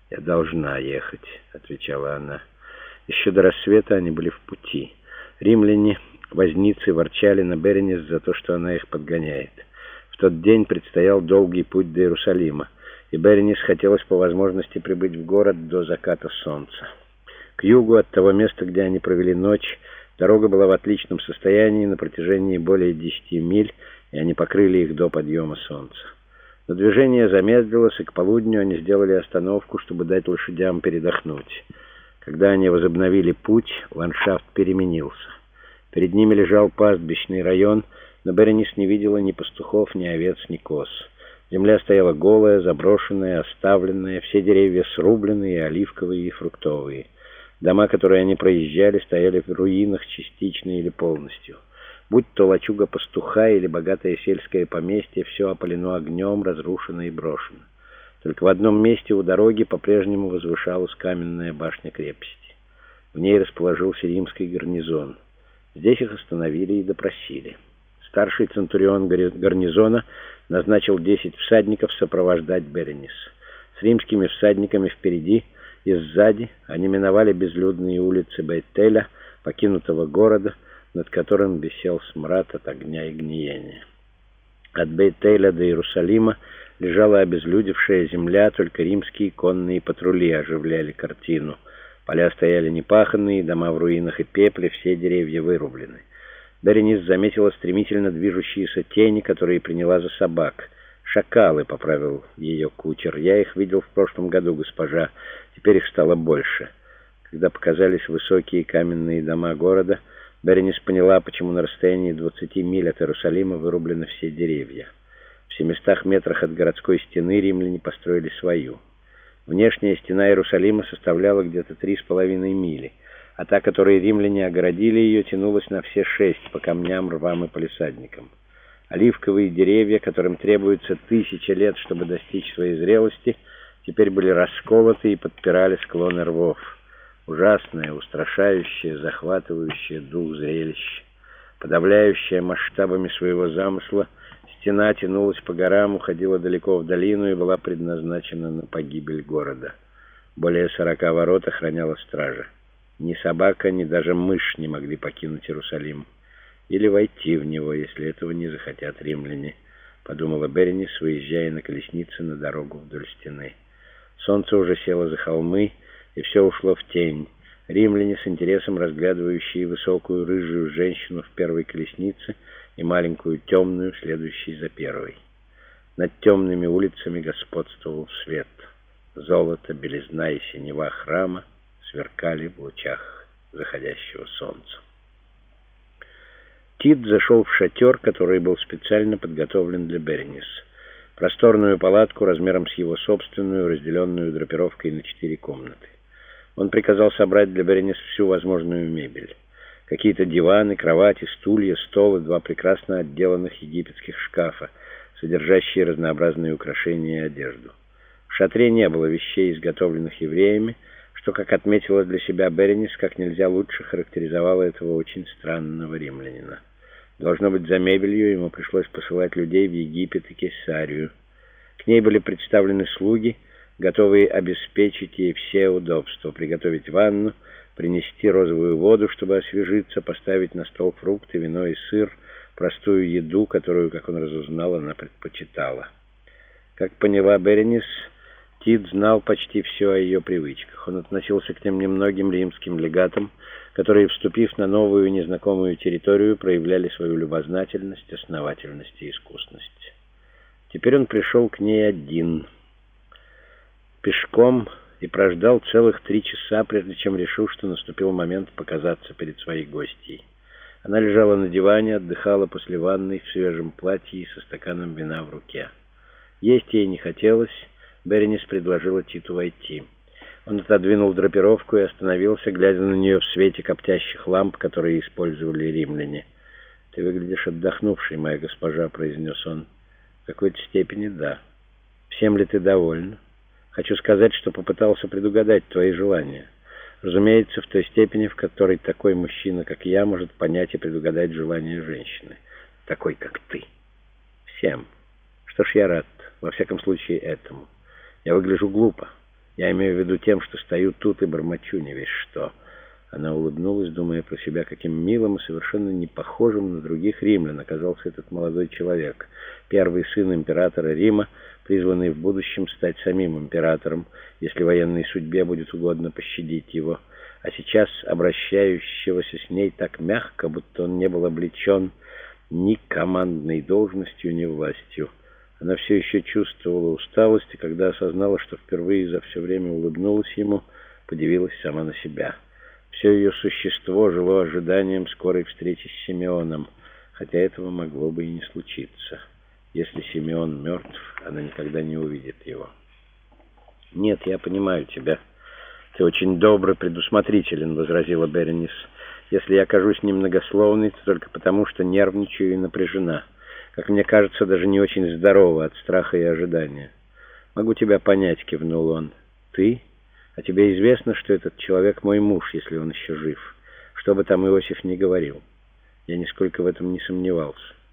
«Я должна ехать», — отвечала она. Еще до рассвета они были в пути. Римляне, возницы, ворчали на Беренис за то, что она их подгоняет. В тот день предстоял долгий путь до Иерусалима, и Беренис хотелось по возможности прибыть в город до заката солнца. К югу от того места, где они провели ночь, дорога была в отличном состоянии на протяжении более 10 миль, и они покрыли их до подъема солнца. Но движение замедлилось, и к полудню они сделали остановку, чтобы дать лошадям передохнуть. Когда они возобновили путь, ландшафт переменился. Перед ними лежал пастбищный район, но Беренис не видела ни пастухов, ни овец, ни коз. Земля стояла голая, заброшенная, оставленная, все деревья срубленные, оливковые и фруктовые. Дома, которые они проезжали, стояли в руинах частично или полностью. Будь то лачуга пастуха или богатое сельское поместье, все опалено огнем, разрушено и брошено. Только в одном месте у дороги по-прежнему возвышалась каменная башня крепости. В ней расположился римский гарнизон. Здесь их остановили и допросили. Старший центурион гарнизона назначил 10 всадников сопровождать Беренис. С римскими всадниками впереди и сзади они миновали безлюдные улицы Бейтеля, покинутого города, над которым висел смрад от огня и гниения. От Бейтеля до Иерусалима лежала обезлюдевшая земля, только римские конные патрули оживляли картину. Поля стояли непаханные, дома в руинах и пепле, все деревья вырублены. Беренис заметила стремительно движущиеся тени, которые приняла за собак. «Шакалы», — поправил ее кучер. «Я их видел в прошлом году, госпожа. Теперь их стало больше». Когда показались высокие каменные дома города, Беренис поняла, почему на расстоянии 20 миль от Иерусалима вырублены все деревья. В 700 метрах от городской стены римляне построили свою. Внешняя стена Иерусалима составляла где-то 3,5 мили, а та, которой римляне огородили ее, тянулась на все 6 по камням, рвам и палисадникам. Оливковые деревья, которым требуется 1000 лет, чтобы достичь своей зрелости, теперь были расколоты и подпирали склоны рвов. Ужасное, устрашающее, захватывающее дух зрелище. Подавляющее масштабами своего замысла, стена тянулась по горам, уходила далеко в долину и была предназначена на погибель города. Более 40 ворот охраняла стража. Ни собака, ни даже мышь не могли покинуть Иерусалим. Или войти в него, если этого не захотят римляне, подумала Беренис, выезжая на колеснице на дорогу вдоль стены. Солнце уже село за холмы, и все ушло в тень. Римляне, с интересом разглядывающие высокую рыжую женщину в первой колеснице и маленькую темную, следующей за первой. Над темными улицами господствовал свет. Золото, белизна и синева храма сверкали в лучах заходящего солнца. Тит зашел в шатер, который был специально подготовлен для Беренис. Просторную палатку размером с его собственную, разделенную драпировкой на 4 комнаты. Он приказал собрать для Беренис всю возможную мебель. Какие-то диваны, кровати, стулья, стол и 2 прекрасно отделанных египетских шкафа, содержащие разнообразные украшения и одежду. В шатре не было вещей, изготовленных евреями, что, как отметила для себя Беренис, как нельзя лучше характеризовало этого очень странного римлянина. Должно быть, за мебелью ему пришлось посылать людей в Египет и Кесарию. К ней были представлены слуги, готовые обеспечить ей все удобства: приготовить ванну, принести розовую воду, чтобы освежиться, поставить на стол фрукты, вино и сыр, простую еду, которую, как он разузнал, она предпочитала. Как поняла Беренис, Тит знал почти все о ее привычках. Он относился к тем немногим римским легатам, которые, вступив на новую незнакомую территорию, проявляли свою любознательность, основательность и искусность. Теперь он пришел к ней один, пешком, и прождал целых 3 часа, прежде чем решил, что наступил момент показаться перед своей гостьей. Она лежала на диване, отдыхала после ванны в свежем платье и со стаканом вина в руке. Есть ей не хотелось. Беренис предложила Титу войти. Он отодвинул драпировку и остановился, глядя на нее в свете коптящих ламп, которые использовали римляне. «Ты выглядишь отдохнувшей, моя госпожа», — произнес он. «В какой-то степени да. Всем ли ты довольна? Хочу сказать, что попытался предугадать твои желания. Разумеется, в той степени, в которой такой мужчина, как я, может понять и предугадать желания женщины. Такой, как ты. Всем. Что ж, я рад. Во всяком случае, этому. Я выгляжу глупо. Я имею в виду тем, что стою тут и бормочу не весь что». Она улыбнулась, думая про себя, каким милым и совершенно не похожим на других римлян оказался этот молодой человек, первый сын императора Рима, призванный в будущем стать самим императором, если военной судьбе будет угодно пощадить его, а сейчас обращающегося с ней так мягко, будто он не был облечен ни командной должностью, ни властью. Она все еще чувствовала усталость, и когда осознала, что впервые за все время улыбнулась ему, подивилась сама на себя. Все ее существо жило ожиданием скорой встречи с Симеоном, хотя этого могло бы и не случиться. Если Симеон мертв, она никогда не увидит его. «Нет, я понимаю тебя. Ты очень добрый, предусмотрителен», — возразила Беренис. «Если я кажусь немногословной, то только потому, что нервничаю и напряжена. Как мне кажется, даже не очень здорова от страха и ожидания». «Могу тебя понять», — кивнул он. «Ты? А тебе известно, что этот человек мой муж, если он еще жив. Что бы там Иосиф ни говорил. Я нисколько в этом не сомневался».